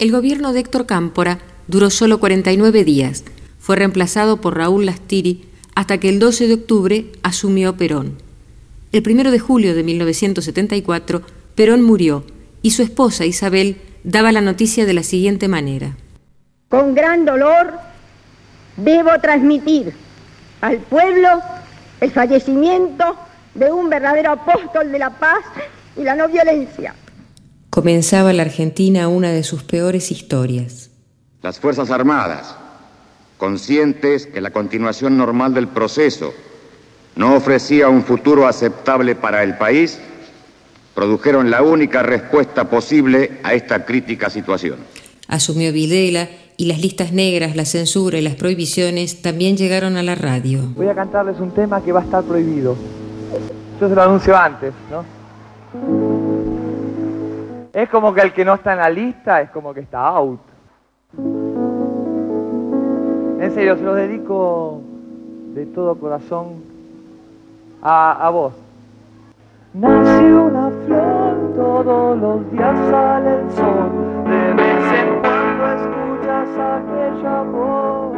El gobierno de Héctor Cámpora duró solo 49 días. Fue reemplazado por Raúl Lastiri hasta que el 12 de octubre asumió Perón. El 1 de julio de 1974, Perón murió y su esposa Isabel daba la noticia de la siguiente manera. Con gran dolor debo transmitir al pueblo el fallecimiento de un verdadero apóstol de la paz y la no violencia. Comenzaba la Argentina una de sus peores historias. Las Fuerzas Armadas, conscientes que la continuación normal del proceso no ofrecía un futuro aceptable para el país, produjeron la única respuesta posible a esta crítica situación. Asumió Videla y las listas negras, la censura y las prohibiciones también llegaron a la radio. Voy a cantarles un tema que va a estar prohibido. Yo se lo anuncio antes, ¿no? Es como que el que no está en la lista es como que está out. En serio, se los dedico de todo corazón a vos. Nace una flor, todos los días sale el sol, de vez en cuando escuchas aquella voz.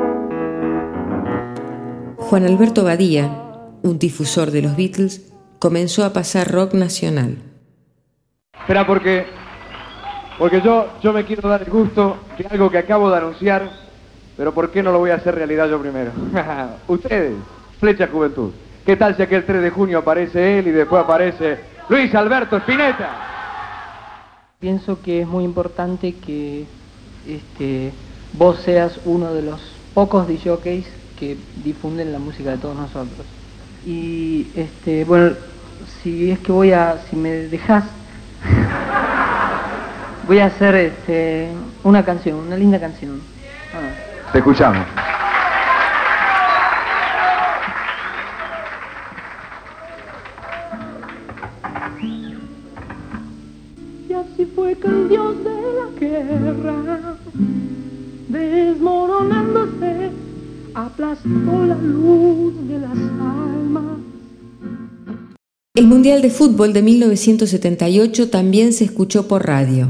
Juan Alberto Badía, un difusor de los Beatles, comenzó a pasar rock nacional. Espera, porque yo me quiero dar el gusto de algo que acabo de anunciar, pero ¿por qué no lo voy a hacer realidad yo primero? Ustedes, Flecha Juventud. ¿Qué tal si aquel 3 de junio aparece él y después aparece Luis Alberto Spinetta? Pienso que es muy importante que vos seas uno de los pocos disjockeys que difunden la música de todos nosotros. Y bueno, si me dejás, voy a hacer una canción, una linda canción. Te escuchamos. Y así fue que el dios de la guerra, desmoronándose, aplastó la luz de las almas. El Mundial de Fútbol de 1978 también se escuchó por radio.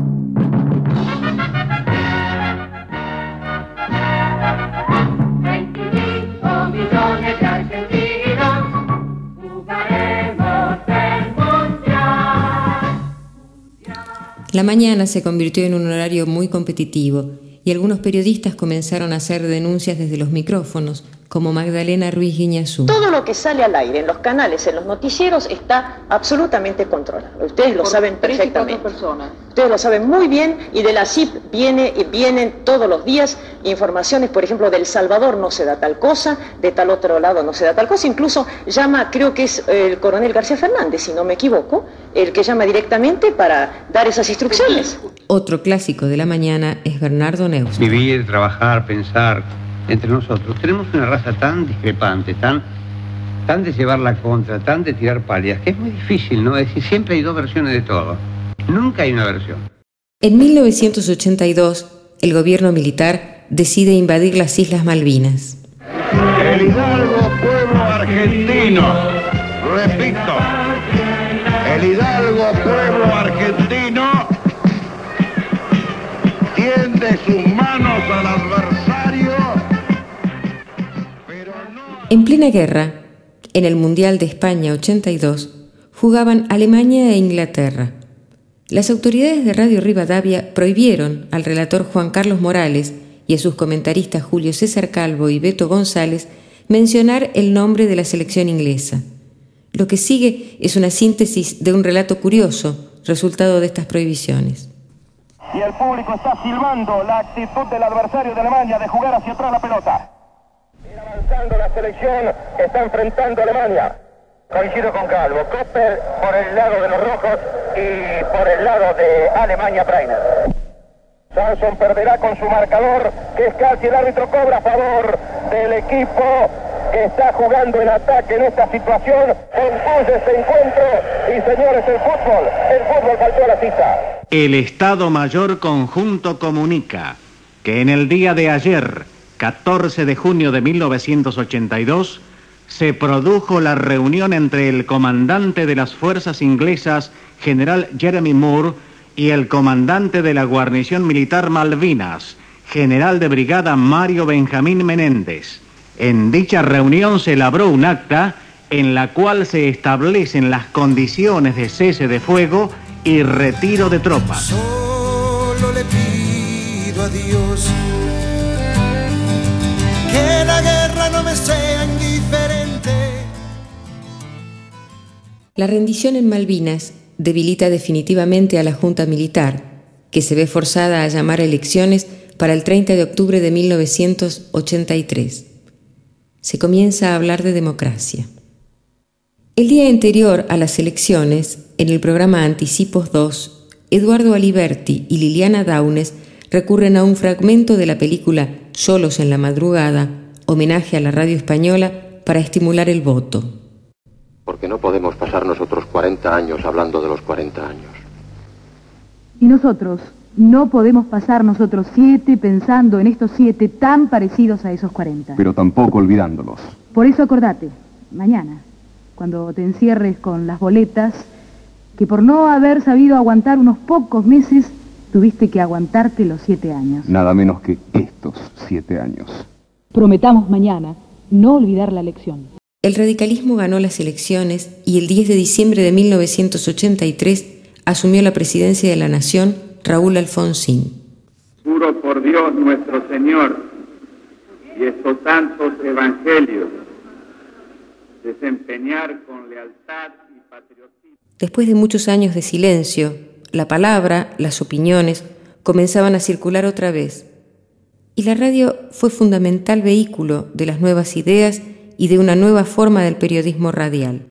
La mañana se convirtió en un horario muy competitivo y algunos periodistas comenzaron a hacer denuncias desde los micrófonos, como Magdalena Ruiz Guiñazú. Todo lo que sale al aire en los canales, en los noticieros, está absolutamente controlado. Ustedes lo saben perfectamente. Ustedes lo saben muy bien, y de la CIP vienen todos los días informaciones, por ejemplo, de El Salvador no se da tal cosa, de tal otro lado no se da tal cosa, incluso llama, creo que es el coronel García Fernández, si no me equivoco, el que llama directamente para dar esas instrucciones. Otro clásico de la mañana es Bernardo Neustadt. Vivir, trabajar, pensar entre nosotros. Tenemos una raza tan discrepante, tan de llevar la contra, tan de tirar palias, que es muy difícil, ¿no? Es decir, siempre hay dos versiones de todo. Nunca hay una versión. En 1982, el gobierno militar decide invadir las Islas Malvinas. El hidalgo pueblo argentino, repito, el hidalgo pueblo argentino tiende sus manos al adversario, pero no... En plena guerra, en el Mundial de España 82, jugaban Alemania e Inglaterra. Las autoridades de Radio Rivadavia prohibieron al relator Juan Carlos Morales y a sus comentaristas Julio César Calvo y Beto González mencionar el nombre de la selección inglesa. Lo que sigue es una síntesis de un relato curioso, resultado de estas prohibiciones. Y el público está silbando la actitud del adversario de Alemania de jugar hacia atrás la pelota. Ir avanzando la selección que está enfrentando a Alemania. Coincido con Calvo, Koppel por el lado de los rojos y por el lado de Alemania Breiner. Samson perderá con su marcador, que es casi el árbitro cobra a favor del equipo que está jugando en ataque en esta situación. Concluye este encuentro y, señores, el fútbol faltó a la cita. El Estado Mayor Conjunto comunica que en el día de ayer, 14 de junio de 1982, se produjo la reunión entre el comandante de las fuerzas inglesas, general Jeremy Moore, y el comandante de la guarnición militar Malvinas, general de brigada Mario Benjamín Menéndez. En dicha reunión se elaboró un acta en la cual se establecen las condiciones de cese de fuego y retiro de tropas. Solo le pido a Dios que la guerra no me sea indiferente. La rendición en Malvinas debilita definitivamente a la Junta Militar, que se ve forzada a llamar elecciones para el 30 de octubre de 1983. Se comienza a hablar de democracia. El día anterior a las elecciones, en el programa Anticipos 2, Eduardo Aliberti y Liliana Daunes recurren a un fragmento de la película Solos en la madrugada, homenaje a la radio española, para estimular el voto. Porque no podemos pasar nosotros 40 años hablando de los 40 años. Y nosotros no podemos pasar nosotros 7 pensando en estos 7 tan parecidos a esos 40. Pero tampoco olvidándolos. Por eso acordate, mañana, cuando te encierres con las boletas, que por no haber sabido aguantar unos pocos meses, tuviste que aguantarte los 7 años. Nada menos que estos 7 años. Prometamos mañana no olvidar la lección. El radicalismo ganó las elecciones y el 10 de diciembre de 1983 asumió la presidencia de la Nación Raúl Alfonsín. Juro por Dios nuestro Señor y estos santos evangelios desempeñar con lealtad y patriotismo. Después de muchos años de silencio, la palabra, las opiniones comenzaban a circular otra vez. Y la radio fue fundamental vehículo de las nuevas ideas y de una nueva forma del periodismo radial.